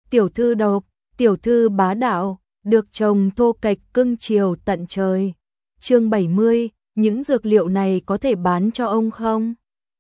tiểu thư độc, tiểu thư bá đạo, được chồng thô kệch cưng chiều tận trời. Chương 70, những dược liệu này có thể bán cho ông không?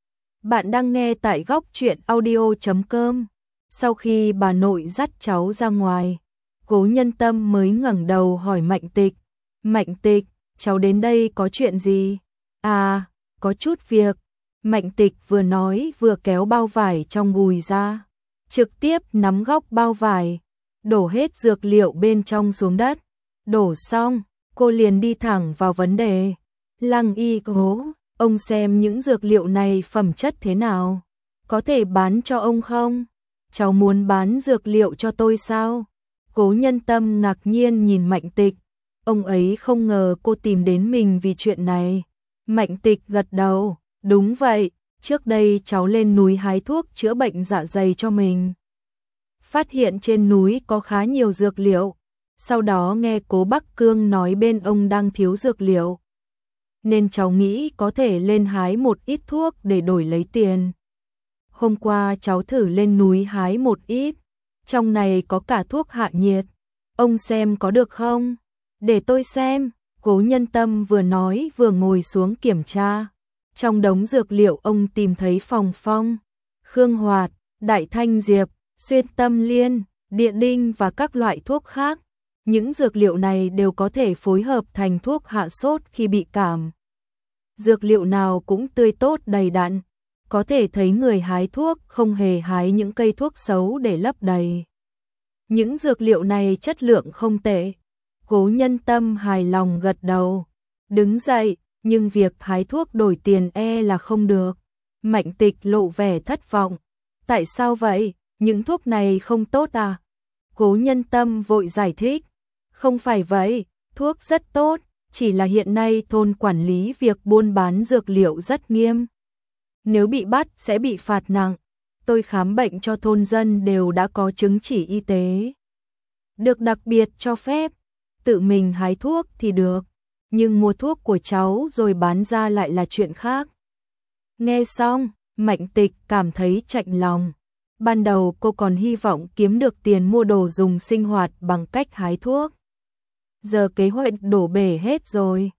Bạn đang nghe tại góc truyện audio.com. Sau khi bà nội dắt cháu ra ngoài, Cố Nhân Tâm mới ngẩng đầu hỏi Mạnh Tịch. Mạnh Tịch, cháu đến đây có chuyện gì? À, có chút việc. Mạnh Tịch vừa nói vừa kéo bao vải trong gùi ra, trực tiếp nắm góc bao vải, đổ hết dược liệu bên trong xuống đất. Đổ xong, cô liền đi thẳng vào vấn đề. Lăng Y Cố, ông xem những dược liệu này phẩm chất thế nào? Có thể bán cho ông không? Cháu muốn bán dược liệu cho tôi sao? Cố Nhân Tâm ngạc nhiên nhìn Mạnh Tịch. Ông ấy không ngờ cô tìm đến mình vì chuyện này. Mạnh Tịch gật đầu. Đúng vậy, trước đây cháu lên núi hái thuốc chữa bệnh dạ dày cho mình. Phát hiện trên núi có khá nhiều dược liệu. Sau đó nghe Cố Bắc Cương nói bên ông đang thiếu dược liệu, nên cháu nghĩ có thể lên hái một ít thuốc để đổi lấy tiền. Hôm qua cháu thử lên núi hái một ít, trong này có cả thuốc hạ nhiệt. Ông xem có được không? Để tôi xem. Cố Nhân Tâm vừa nói vừa ngồi xuống kiểm tra. Trong đống dược liệu ông tìm thấy Phòng Phong, Khương Hoạt, Đại Thanh Diệp, Xuyên Tâm Liên, Địa Đinh và các loại thuốc khác. Những dược liệu này đều có thể phối hợp thành thuốc hạ sốt khi bị cảm. Dược liệu nào cũng tươi tốt đầy đặn, có thể thấy người hái thuốc không hề hái những cây thuốc xấu để lấp đầy. Những dược liệu này chất lượng không tệ. Cố Nhân Tâm hài lòng gật đầu, đứng dậy, nhưng việc hái thuốc đổi tiền là không được. Mạnh Tịch lộ vẻ thất vọng. Tại sao vậy? Những thuốc này không tốt à? Cố Nhân Tâm vội giải thích. Không phải vậy, thuốc rất tốt, chỉ là hiện nay thôn quản lý việc buôn bán dược liệu rất nghiêm. Nếu bị bắt sẽ bị phạt nặng. Tôi khám bệnh cho thôn dân đều đã có chứng chỉ y tế, được đặc biệt cho phép. Tự mình hái thuốc thì được, nhưng mua thuốc của cháu rồi bán ra lại là chuyện khác. Nghe xong, Mạnh Tịch cảm thấy chạnh lòng. Ban đầu cô còn hy vọng kiếm được tiền mua đồ dùng sinh hoạt bằng cách hái thuốc. Giờ kế hoạch đổ bể hết rồi.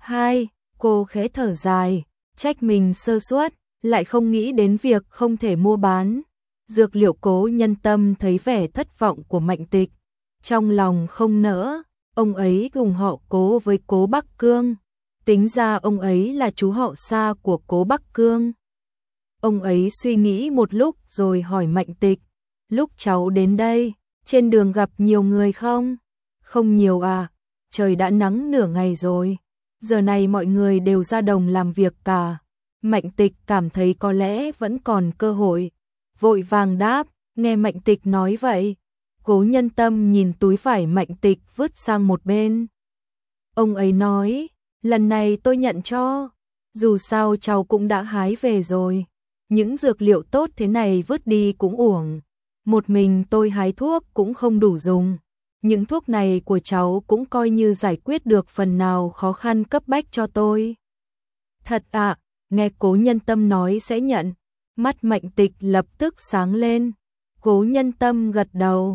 Cô khẽ thở dài, trách mình sơ suất, lại không nghĩ đến việc không thể mua bán dược liệu. Cố Nhân Tâm thấy vẻ thất vọng của Mạnh Tịch, trong lòng không nỡ. Ông ấy cùng họ Cố với Cố Bắc Cương, tính ra ông ấy là chú họ xa của Cố Bắc Cương. Ông ấy suy nghĩ một lúc rồi hỏi Mạnh Tịch, lúc cháu đến đây, trên đường gặp nhiều người không? Không nhiều à, trời đã nắng nửa ngày rồi, giờ này mọi người đều ra đồng làm việc cả. Mạnh Tịch cảm thấy có lẽ vẫn còn cơ hội, vội vàng đáp. Nghe Mạnh Tịch nói vậy, Cố Nhân Tâm nhìn túi vải Mạnh Tịch vứt sang một bên. Ông ấy nói, lần này tôi nhận cho, dù sao cháu cũng đã hái về rồi. Những dược liệu tốt thế này vứt đi cũng uổng. Một mình tôi hái thuốc cũng không đủ dùng. Những thuốc này của cháu cũng coi như giải quyết được phần nào khó khăn cấp bách cho tôi. Thật ạ, nghe Cố Nhân Tâm nói sẽ nhận, mắt Mạnh Tịch lập tức sáng lên. Cố Nhân Tâm gật đầu.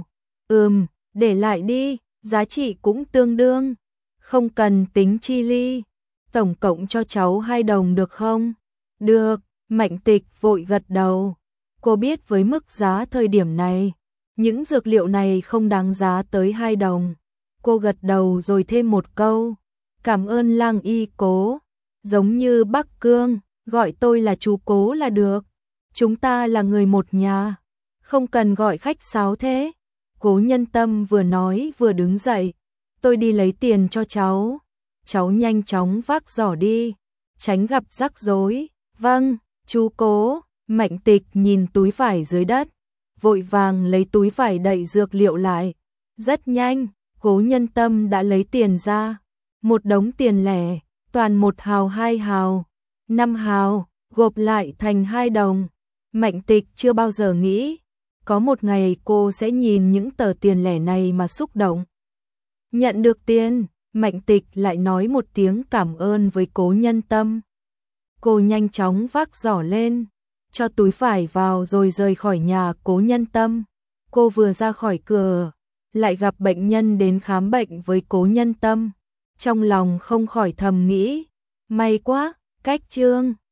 Để lại đi, giá trị cũng tương đương. Không cần tính chi ly. Tổng cộng cho cháu 2 đồng được không? Được, Mạnh Tịch vội gật đầu. Cô biết với mức giá thời điểm này, những dược liệu này không đáng giá tới 2 đồng. Cô gật đầu rồi thêm một câu. Cảm ơn Lăng Y Cố. Giống như Bắc Cương, gọi tôi là chú Cố là được. Chúng ta là người một nhà, không cần gọi khách sáo thế. Cố Nhân Tâm vừa nói vừa đứng dậy. Tôi đi lấy tiền cho cháu. Cháu nhanh chóng vác giỏ đi, tránh gặp rắc rối. Vâng, chú Cố. Mạnh Tịch nhìn túi vải dưới đất, vội vàng lấy túi vải đậy dược liệu lại. Rất nhanh, Cố Nhân Tâm đã lấy tiền ra. Một đống tiền lẻ, toàn 1 hào, 2 hào, 5 hào, gộp lại thành 2 đồng. Mạnh Tịch chưa bao giờ nghĩ có một ngày cô sẽ nhìn những tờ tiền lẻ này mà xúc động. Nhận được tiền, Mạnh Tịch lại nói một tiếng cảm ơn với Cố Nhân Tâm. Cô nhanh chóng vác giỏ lên, cho túi vải vào rồi rời khỏi nhà Cố Nhân Tâm. Cô vừa ra khỏi cửa, lại gặp bệnh nhân đến khám bệnh với Cố Nhân Tâm. Trong lòng không khỏi thầm nghĩ, may quá, cách Trương